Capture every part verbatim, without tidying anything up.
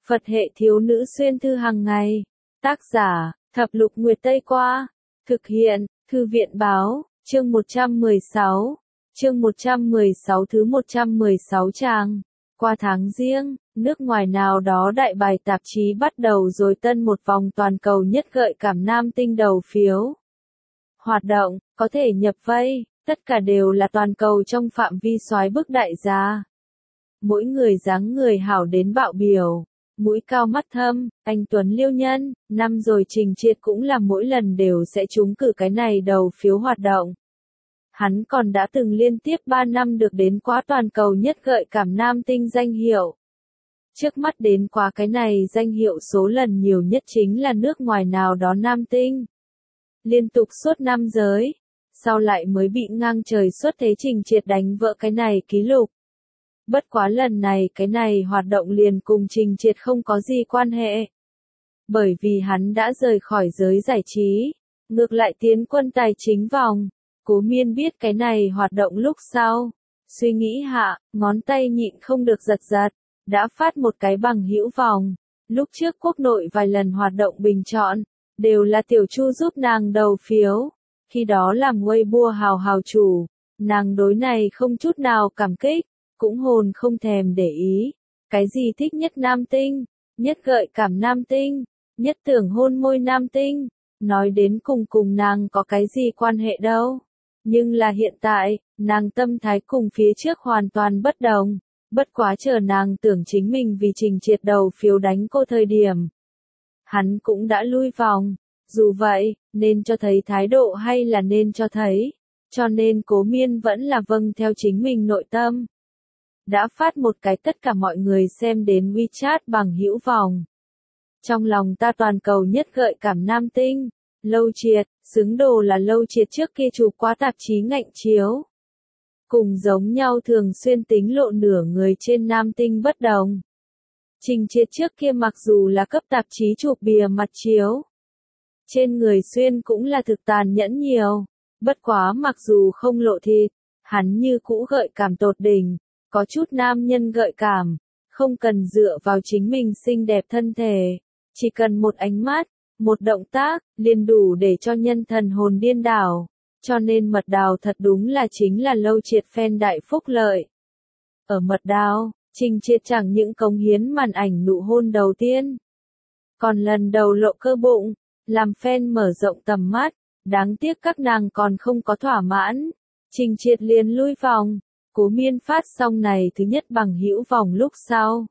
Phật hệ thiếu nữ xuyên thư hàng ngày. Tác giả, Thập lục Nguyệt Tây Qua. Thực hiện, Thư viện Báo, chương một trăm mười sáu. Chương một trăm mười sáu thứ một trăm mười sáu trang. Qua tháng Giêng, nước ngoài nào đó đại bài tạp chí bắt đầu rồi tân một vòng toàn cầu nhất gợi cảm nam tinh đầu phiếu. Hoạt động, có thể nhập vây, tất cả đều là toàn cầu trong phạm vi soái bức đại gia. Mỗi người dáng người hảo đến bạo biểu, mũi cao mắt thâm, anh tuấn liêu nhân, năm rồi Trình Triệt cũng là mỗi lần đều sẽ trúng cử cái này đầu phiếu hoạt động. Hắn còn đã từng liên tiếp ba năm được đến quá toàn cầu nhất gợi cảm nam tinh danh hiệu. Trước mắt đến quá cái này danh hiệu số lần nhiều nhất chính là nước ngoài nào đó nam tinh. Liên tục suốt năm giới, sau lại mới bị ngang trời xuất thế Trình Triệt đánh vỡ cái này ký lục. Bất quá lần này cái này hoạt động liền cùng Trình Triệt không có gì quan hệ. Bởi vì hắn đã rời khỏi giới giải trí, ngược lại tiến quân tài chính vòng. Cố Miên biết cái này hoạt động lúc sau, suy nghĩ hạ, ngón tay nhịn không được giật giật, đã phát một cái bằng hữu vòng. Lúc trước quốc nội vài lần hoạt động bình chọn, đều là Tiểu Chu giúp nàng đầu phiếu, khi đó làm Weibo hào hào chủ, nàng đối này không chút nào cảm kích, cũng hồn không thèm để ý. Cái gì thích nhất nam tinh, nhất gợi cảm nam tinh, nhất tưởng hôn môi nam tinh, nói đến cùng cùng nàng có cái gì quan hệ đâu. Nhưng là hiện tại, nàng tâm thái cùng phía trước hoàn toàn bất đồng, bất quá chờ nàng tưởng chính mình vì Trình Triệt đầu phiếu đánh cô thời điểm. Hắn cũng đã lui vòng, dù vậy, nên cho thấy thái độ hay là nên cho thấy, cho nên Cố Miên vẫn là vâng theo chính mình nội tâm. Đã phát một cái tất cả mọi người xem đến WeChat bằng hữu vòng. Trong lòng ta toàn cầu nhất gợi cảm nam tinh. Lâu Triệt, xứng đồ là Lâu Triệt trước kia chụp quá tạp chí ngạnh chiếu. Cùng giống nhau thường xuyên tính lộ nửa người trên nam tinh bất đồng. Trình Triệt trước kia mặc dù là cấp tạp chí chụp bìa mặt chiếu. Trên người xuyên cũng là thực tàn nhẫn nhiều. Bất quá mặc dù không lộ thịt, hắn như cũ gợi cảm tột đỉnh, có chút nam nhân gợi cảm, không cần dựa vào chính mình xinh đẹp thân thể, chỉ cần một ánh mắt. Một động tác, liền đủ để cho nhân thần hồn điên đảo. Cho nên Mật Đào thật đúng là chính là Lâu Triệt fan đại phúc lợi. Ở Mật Đào, Trình Triệt chẳng những cống hiến màn ảnh nụ hôn đầu tiên. Còn lần đầu lộ cơ bụng, làm fan mở rộng tầm mắt. Đáng tiếc các nàng còn không có thỏa mãn. Trình Triệt liền lui vòng. Cố Miên phát xong này thứ nhất bằng hữu vòng lúc sau.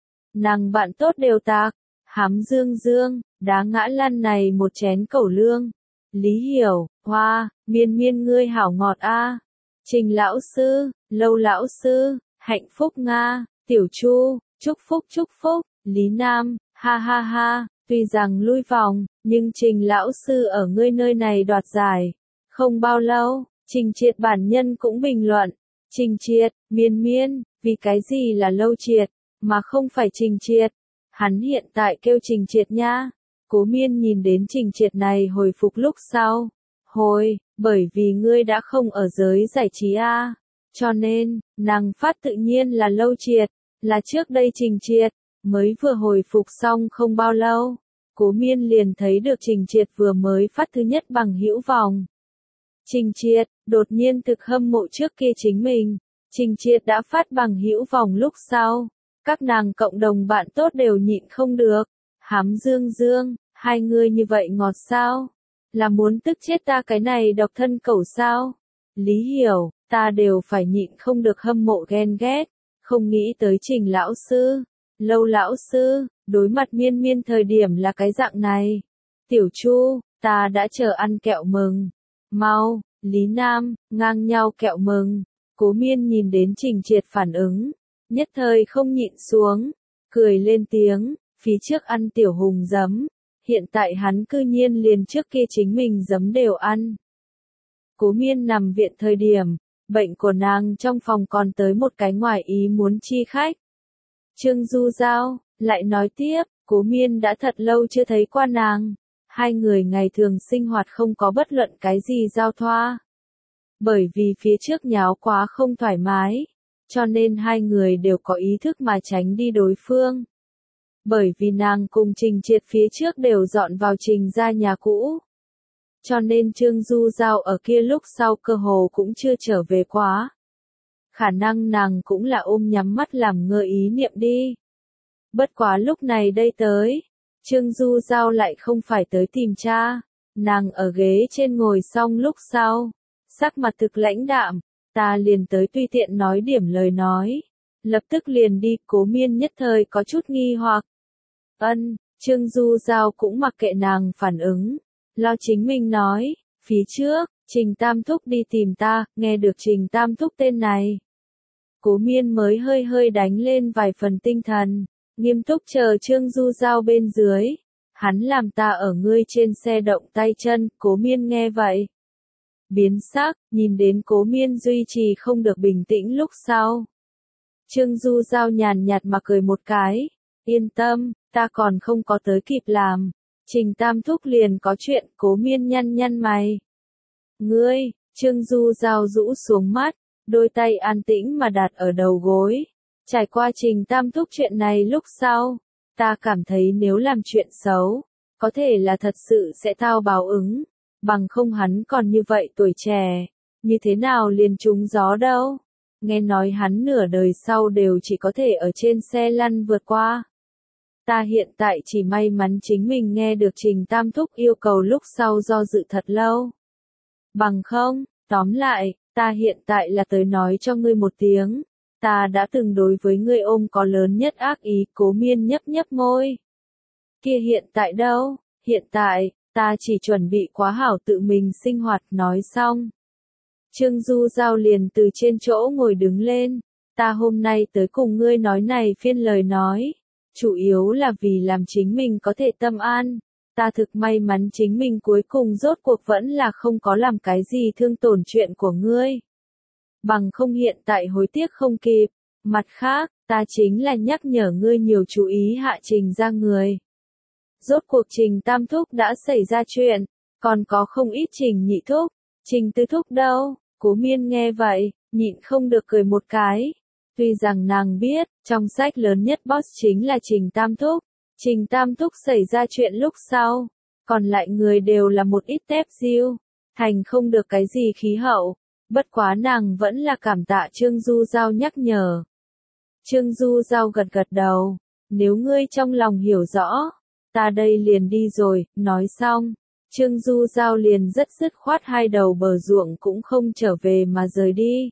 Nàng bạn tốt đều tạc. Hám dương dương, đá ngã lăn này một chén cẩu lương. Lý Hiểu, Hoa, Miên Miên ngươi hảo ngọt a. Trình lão sư, Lâu lão sư, Hạnh phúc Nga, Tiểu Chu, chúc phúc chúc phúc, Lý Nam, ha ha ha, tuy rằng lui vòng, nhưng Trình lão sư ở ngươi nơi này đoạt giải. Không bao lâu, Trình Triệt bản nhân cũng bình luận, Trình Triệt, Miên Miên, vì cái gì là Lâu Triệt, mà không phải Trình Triệt. Hắn hiện tại kêu Trình Triệt nha. Cố Miên nhìn đến Trình Triệt này hồi phục lúc sau. Hồi, bởi vì ngươi đã không ở giới giải trí a, cho nên, nàng phát tự nhiên là Lâu Triệt, là trước đây Trình Triệt, mới vừa hồi phục xong không bao lâu. Cố Miên liền thấy được Trình Triệt vừa mới phát thứ nhất bằng hữu vòng. Trình Triệt, đột nhiên thực hâm mộ trước kia chính mình. Trình Triệt đã phát bằng hữu vòng lúc sau. Các nàng cộng đồng bạn tốt đều nhịn không được. Hám dương dương, hai người như vậy ngọt sao? Là muốn tức chết ta cái này độc thân cẩu sao? Lý Hiểu, ta đều phải nhịn không được hâm mộ ghen ghét. Không nghĩ tới Trình lão sư, Lâu lão sư, đối mặt Miên Miên thời điểm là cái dạng này. Tiểu Chu, ta đã chờ ăn kẹo mừng. Mau, Lý Nam, ngang nhau kẹo mừng. Cố Miên nhìn đến Trình Triệt phản ứng. Nhất thời không nhịn xuống, cười lên tiếng, phía trước ăn tiểu hùng giấm, hiện tại hắn cư nhiên liền trước kia chính mình giấm đều ăn. Cố Miên nằm viện thời điểm, bệnh của nàng trong phòng còn tới một cái ngoài ý muốn chi khách. Trương Du Giao, lại nói tiếp, Cố Miên đã thật lâu chưa thấy qua nàng, hai người ngày thường sinh hoạt không có bất luận cái gì giao thoa. Bởi vì phía trước nháo quá không thoải mái. Cho nên hai người đều có ý thức mà tránh đi đối phương. Bởi vì nàng cùng Trình Triệt phía trước đều dọn vào Trình gia nhà cũ. Cho nên Trương Du Giao ở kia lúc sau cơ hồ cũng chưa trở về quá. Khả năng nàng cũng là ôm nhắm mắt làm ngơ ý niệm đi. Bất quá lúc này đây tới, Trương Du Giao lại không phải tới tìm cha, nàng ở ghế trên ngồi xong lúc sau, sắc mặt thực lãnh đạm, ta liền tới tùy tiện nói điểm lời nói, lập tức liền đi. Cố Miên nhất thời có chút nghi hoặc. Ân, Trương Du Giao cũng mặc kệ nàng phản ứng, lo chính mình nói, phía trước, Trình Tam Thúc đi tìm ta, nghe được Trình Tam Thúc tên này. Cố Miên mới hơi hơi đánh lên vài phần tinh thần, nghiêm túc chờ Trương Du Giao bên dưới. Hắn làm ta ở ngươi trên xe động tay chân. Cố Miên nghe vậy, biến sắc, nhìn đến Cố Miên duy trì không được bình tĩnh lúc sau. Trương Du Giao nhàn nhạt mà cười một cái, yên tâm, ta còn không có tới kịp làm. Trình Tam Thúc liền có chuyện. Cố Miên nhăn nhăn mày. Ngươi, Trương Du Giao rũ xuống mắt, đôi tay an tĩnh mà đặt ở đầu gối. Trải qua Trình Tam Thúc chuyện này lúc sau, ta cảm thấy nếu làm chuyện xấu, có thể là thật sự sẽ tao báo ứng, bằng không hắn còn như vậy tuổi trẻ, như thế nào liền trúng gió đâu. Nghe nói hắn nửa đời sau đều chỉ có thể ở trên xe lăn vượt qua. Ta hiện tại chỉ may mắn chính mình nghe được Trình Tam Thúc yêu cầu lúc sau do dự thật lâu. Bằng không, tóm lại, ta hiện tại là tới nói cho ngươi một tiếng. Ta đã từng đối với ngươi ôm có lớn nhất ác ý. Cố Miên nhấp nhấp môi. Kia hiện tại đâu? Hiện tại, ta chỉ chuẩn bị quá hảo tự mình sinh hoạt. Nói xong, Trương Du Giao liền từ trên chỗ ngồi đứng lên. Ta hôm nay tới cùng ngươi nói này phiên lời nói, chủ yếu là vì làm chính mình có thể tâm an. Ta thực may mắn chính mình cuối cùng rốt cuộc vẫn là không có làm cái gì thương tổn chuyện của ngươi. Bằng không hiện tại hối tiếc không kịp. Mặt khác, ta chính là nhắc nhở ngươi nhiều chú ý hạ Trình ra người. Rốt cuộc Trình Tam Thúc đã xảy ra chuyện, còn có không ít Trình Nhị Thúc, Trình Tư Thúc đâu. Cố Miên nghe vậy, nhịn không được cười một cái. Tuy rằng nàng biết, trong sách lớn nhất boss chính là Trình Tam Thúc. Trình Tam Thúc xảy ra chuyện lúc sau, còn lại người đều là một ít tép diêu, thành không được cái gì khí hậu. Bất quá nàng vẫn là cảm tạ Trương Du Giao nhắc nhở. Trương Du Giao gật gật đầu, nếu ngươi trong lòng hiểu rõ, ta đây liền đi rồi. Nói xong, Trương Du Giao liền rất dứt khoát hai đầu bờ ruộng cũng không trở về mà rời đi.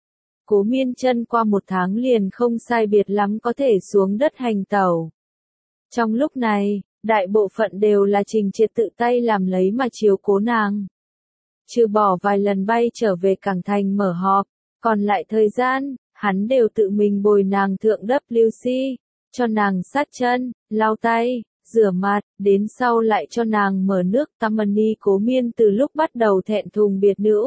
Cố Miên chân qua một tháng liền không sai biệt lắm có thể xuống đất hành tẩu. Trong lúc này, đại bộ phận đều là Trình Triệt tự tay làm lấy mà chiếu cố nàng. Trừ bỏ vài lần bay trở về Cảng Thành mở họp, còn lại thời gian, hắn đều tự mình bồi nàng thượng W C, cho nàng sát chân, lau tay, rửa mặt, đến sau lại cho nàng mở nước Tammany. Cố Miên từ lúc bắt đầu thẹn thùng biệt nữ,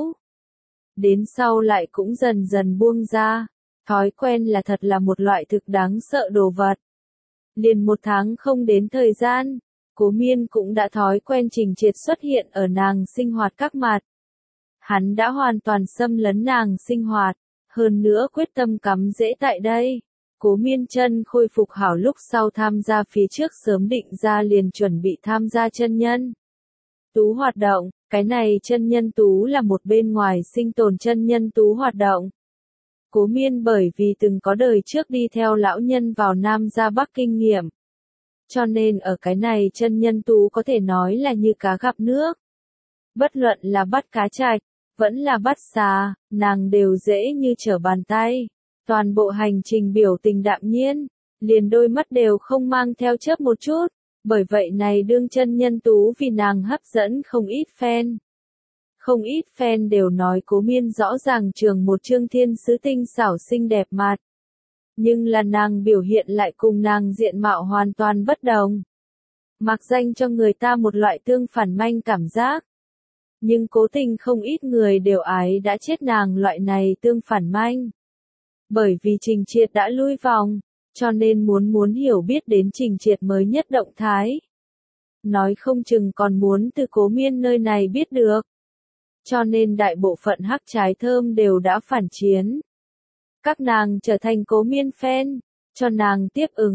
đến sau lại cũng dần dần buông ra. Thói quen là thật là một loại thực đáng sợ đồ vật. Liền một tháng không đến thời gian, Cố Miên cũng đã thói quen Trình Triệt xuất hiện ở nàng sinh hoạt các mặt. Hắn đã hoàn toàn xâm lấn nàng sinh hoạt, hơn nữa quyết tâm cắm rễ tại đây. Cố Miên chân khôi phục hảo lúc sau tham gia phía trước sớm định ra liền chuẩn bị tham gia chân nhân tú hoạt động. Cái này chân nhân tú là một bên ngoài sinh tồn chân nhân tú hoạt động. Cố Miên bởi vì từng có đời trước đi theo lão nhân vào Nam ra Bắc kinh nghiệm, cho nên ở cái này chân nhân tú có thể nói là như cá gặp nước. Bất luận là bắt cá trạch, vẫn là bắt xà, nàng đều dễ như trở bàn tay. Toàn bộ hành trình biểu tình đạm nhiên, liền đôi mắt đều không mang theo chớp một chút. Bởi vậy này đương chân nhân tú vì nàng hấp dẫn không ít fan. Không ít fan đều nói Cố Miên rõ ràng trường một trương thiên sứ tinh xảo xinh đẹp mặt. Nhưng là nàng biểu hiện lại cùng nàng diện mạo hoàn toàn bất đồng. Mặc danh cho người ta một loại tương phản manh cảm giác. Nhưng cố tình không ít người đều ái đã chết nàng loại này tương phản manh. Bởi vì Trình Triệt đã lui vòng, cho nên muốn muốn hiểu biết đến Trình Triệt mới nhất động thái. Nói không chừng còn muốn từ Cố Miên nơi này biết được. Cho nên đại bộ phận hắc trái thơm đều đã phản chiến. Các nàng trở thành Cố Miên fan, cho nàng tiếp ứng,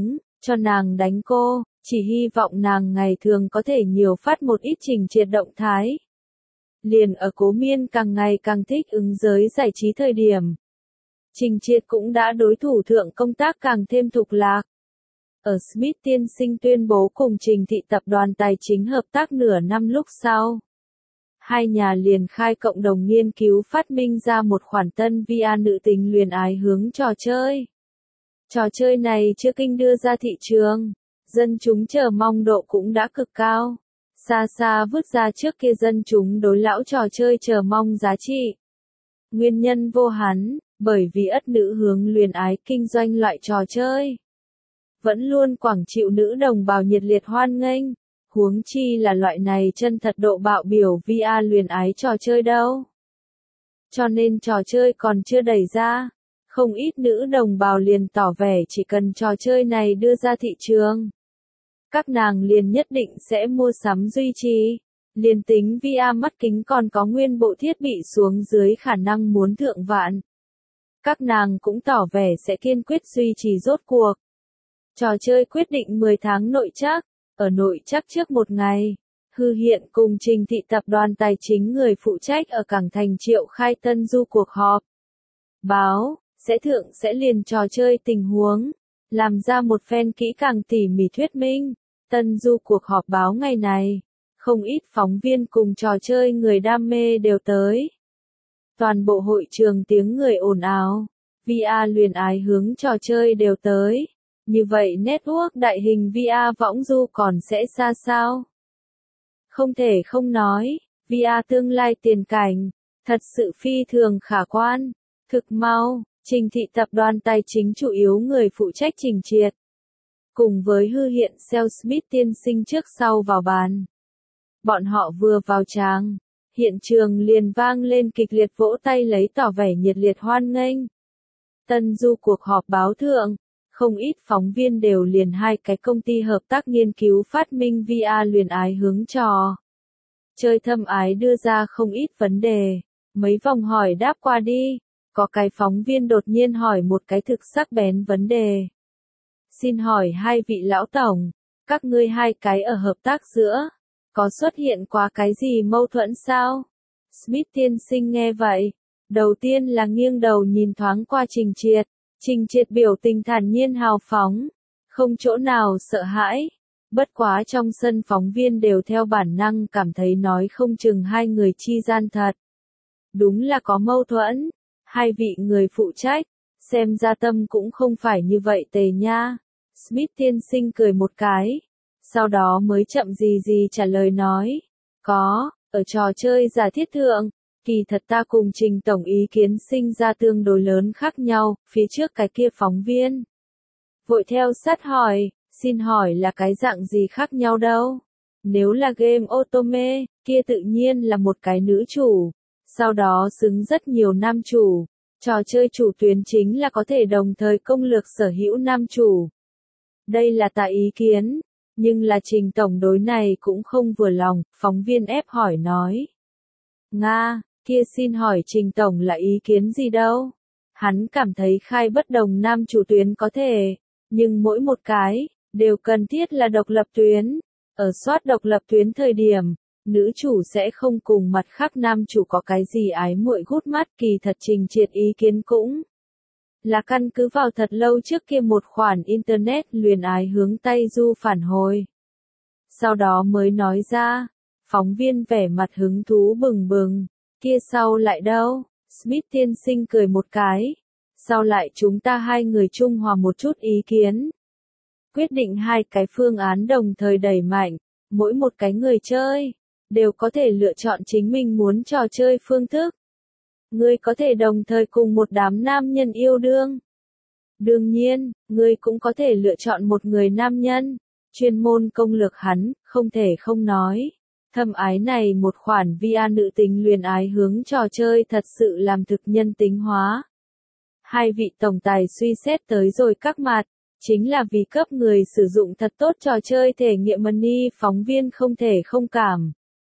cho nàng đánh cô, chỉ hy vọng nàng ngày thường có thể nhiều phát một ít Trình Triệt động thái. Liền ở Cố Miên càng ngày càng thích ứng giới giải trí thời điểm. Trình Triệt cũng đã đối thủ thượng công tác càng thêm thục lạc. Ở Smith tiên sinh tuyên bố cùng Trình Thị tập đoàn tài chính hợp tác nửa năm lúc sau. Hai nhà liền khai cộng đồng nghiên cứu phát minh ra một khoản tân vê rờ nữ tính luyến ái hướng trò chơi. Trò chơi này chưa kinh đưa ra thị trường, dân chúng chờ mong độ cũng đã cực cao. Xa xa vứt ra trước kia dân chúng đối lão trò chơi chờ mong giá trị. Nguyên nhân vô hắn, bởi vì ất nữ hướng luyến ái kinh doanh loại trò chơi. Vẫn luôn quảng chịu nữ đồng bào nhiệt liệt hoan nghênh, huống chi là loại này chân thật độ bạo biểu vê rờ luyến ái trò chơi đâu. Cho nên trò chơi còn chưa đẩy ra, không ít nữ đồng bào liền tỏ vẻ chỉ cần trò chơi này đưa ra thị trường. Các nàng liền nhất định sẽ mua sắm duy trì, liền tính vê rờ mắt kính còn có nguyên bộ thiết bị xuống dưới khả năng muốn thượng vạn. Các nàng cũng tỏ vẻ sẽ kiên quyết duy trì rốt cuộc. Trò chơi quyết định mười tháng nội trắc, ở nội trắc trước một ngày, Hư Hiện cùng Trình Thị tập đoàn tài chính người phụ trách ở Cảng Thành triệu khai tân du cuộc họp. Báo, sẽ thượng sẽ liền trò chơi tình huống, làm ra một phen kỹ càng tỉ mỉ thuyết minh. Tân du cuộc họp báo ngày này, không ít phóng viên cùng trò chơi người đam mê đều tới. Toàn bộ hội trường tiếng người ồn ào, vê rờ luyến ái hướng trò chơi đều tới. Như vậy network đại hình vê rờ võng du còn sẽ ra sao? Không thể không nói, vê rờ tương lai tiền cảnh, thật sự phi thường khả quan. Thực mau, Trình Thị tập đoàn tài chính chủ yếu người phụ trách Trình Triệt. Cùng với Hư Hiện Sale Smith tiên sinh trước sau vào bàn. Bọn họ vừa vào tràng, hiện trường liền vang lên kịch liệt vỗ tay lấy tỏ vẻ nhiệt liệt hoan nghênh. Tân du cuộc họp báo thượng, không ít phóng viên đều liền hai cái công ty hợp tác nghiên cứu phát minh vê rờ luyến ái hướng trò chơi thâm ái đưa ra không ít vấn đề. Mấy vòng hỏi đáp qua đi, có cái phóng viên đột nhiên hỏi một cái thực sắc bén vấn đề. Xin hỏi hai vị lão tổng, các ngươi hai cái ở hợp tác giữa, có xuất hiện qua cái gì mâu thuẫn sao? Smith tiên sinh nghe vậy, đầu tiên là nghiêng đầu nhìn thoáng qua Trình Triệt. Trình Triệt biểu tình thản nhiên hào phóng, không chỗ nào sợ hãi. Bất quá trong sân phóng viên đều theo bản năng cảm thấy nói không chừng hai người chi gian thật. Đúng là có mâu thuẫn, hai vị người phụ trách, xem ra tâm cũng không phải như vậy tề nha. Smith tiên sinh cười một cái, sau đó mới chậm gì gì trả lời nói, có, ở trò chơi giả thiết thượng, kỳ thật ta cùng Trình tổng ý kiến sinh ra tương đối lớn khác nhau, phía trước cái kia phóng viên. Vội theo sát hỏi, xin hỏi là cái dạng gì khác nhau đâu? Nếu là game Otome, kia tự nhiên là một cái nữ chủ, sau đó xứng rất nhiều nam chủ. Trò chơi chủ tuyến chính là có thể đồng thời công lược sở hữu nam chủ. Đây là ta ý kiến, nhưng là Trình tổng đối này cũng không vừa lòng, phóng viên ép hỏi nói. Nga, kia xin hỏi Trình tổng là ý kiến gì đâu? Hắn cảm thấy khai bất đồng nam chủ tuyến có thể, nhưng mỗi một cái, đều cần thiết là độc lập tuyến. Ở soát độc lập tuyến thời điểm, nữ chủ sẽ không cùng mặt khác nam chủ có cái gì ái muội gút mắt, kỳ thật Trình Triệt ý kiến cũng là căn cứ vào thật lâu trước kia một khoản internet luyến ái hướng Tây Du phản hồi. Sau đó mới nói ra, phóng viên vẻ mặt hứng thú bừng bừng, kia sau lại đâu? Smith tiên sinh cười một cái, sau lại chúng ta hai người trung hòa một chút ý kiến. Quyết định hai cái phương án đồng thời đẩy mạnh, mỗi một cái người chơi đều có thể lựa chọn chính mình muốn trò chơi phương thức. Ngươi có thể đồng thời cùng một đám nam nhân yêu đương. Đương nhiên, ngươi cũng có thể lựa chọn một người nam nhân, chuyên môn công lược hắn, không thể không nói. Thâm ái này một khoản vê rờ nữ tính luyến ái hướng trò chơi thật sự làm thực nhân tính hóa. Hai vị tổng tài suy xét tới rồi các mặt, chính là vì cấp người sử dụng thật tốt trò chơi thể nghiệm money, phóng viên không thể không cảm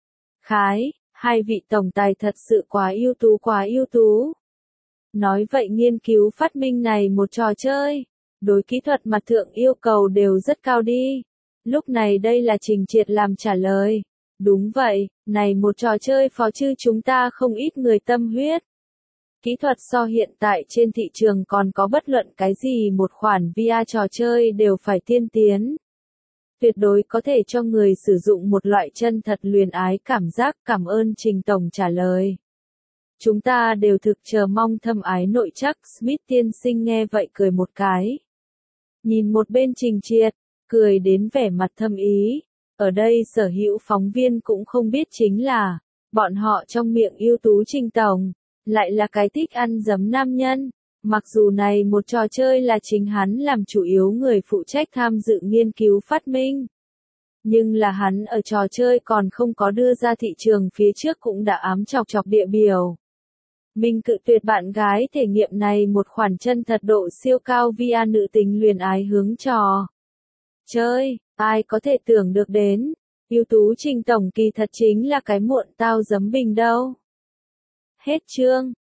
khái, hai vị tổng tài thật sự quá ưu tú quá ưu tú. Nói vậy nghiên cứu phát minh này một trò chơi, Đối kỹ thuật mặt thượng yêu cầu đều rất cao đi. Lúc này đây là Trình Triệt làm trả lời. Đúng vậy, này một trò chơi phó chư chúng ta không ít người tâm huyết. Kỹ thuật so hiện tại trên thị trường còn có bất luận cái gì một khoản vê rờ trò chơi đều phải tiên tiến. Tuyệt đối có thể cho người sử dụng một loại chân thật luyến ái cảm giác. Cảm ơn Trình Tổng trả lời. Chúng ta đều thực chờ mong thâm ái nội trắc. Smith tiên sinh nghe vậy cười một cái. Nhìn một bên Trình Triệt, cười đến vẻ mặt thâm ý. Ở đây sở hữu phóng viên cũng không biết chính là, bọn họ trong miệng ưu tú Trình Tổng, lại là cái thích ăn dấm nam nhân. Mặc dù này một trò chơi là chính hắn làm chủ yếu người phụ trách tham dự nghiên cứu phát minh. Nhưng là hắn ở trò chơi còn không có đưa ra thị trường phía trước cũng đã ám chọc chọc địa biểu. Mình cự tuyệt bạn gái thể nghiệm này một khoản chân thật độ siêu cao vê rờ nữ tính luyến ái hướng trò chơi, ai có thể tưởng được đến, ưu tú Trình Tổng kỳ thật chính là cái muộn tao giấm bình đâu. Hết chương.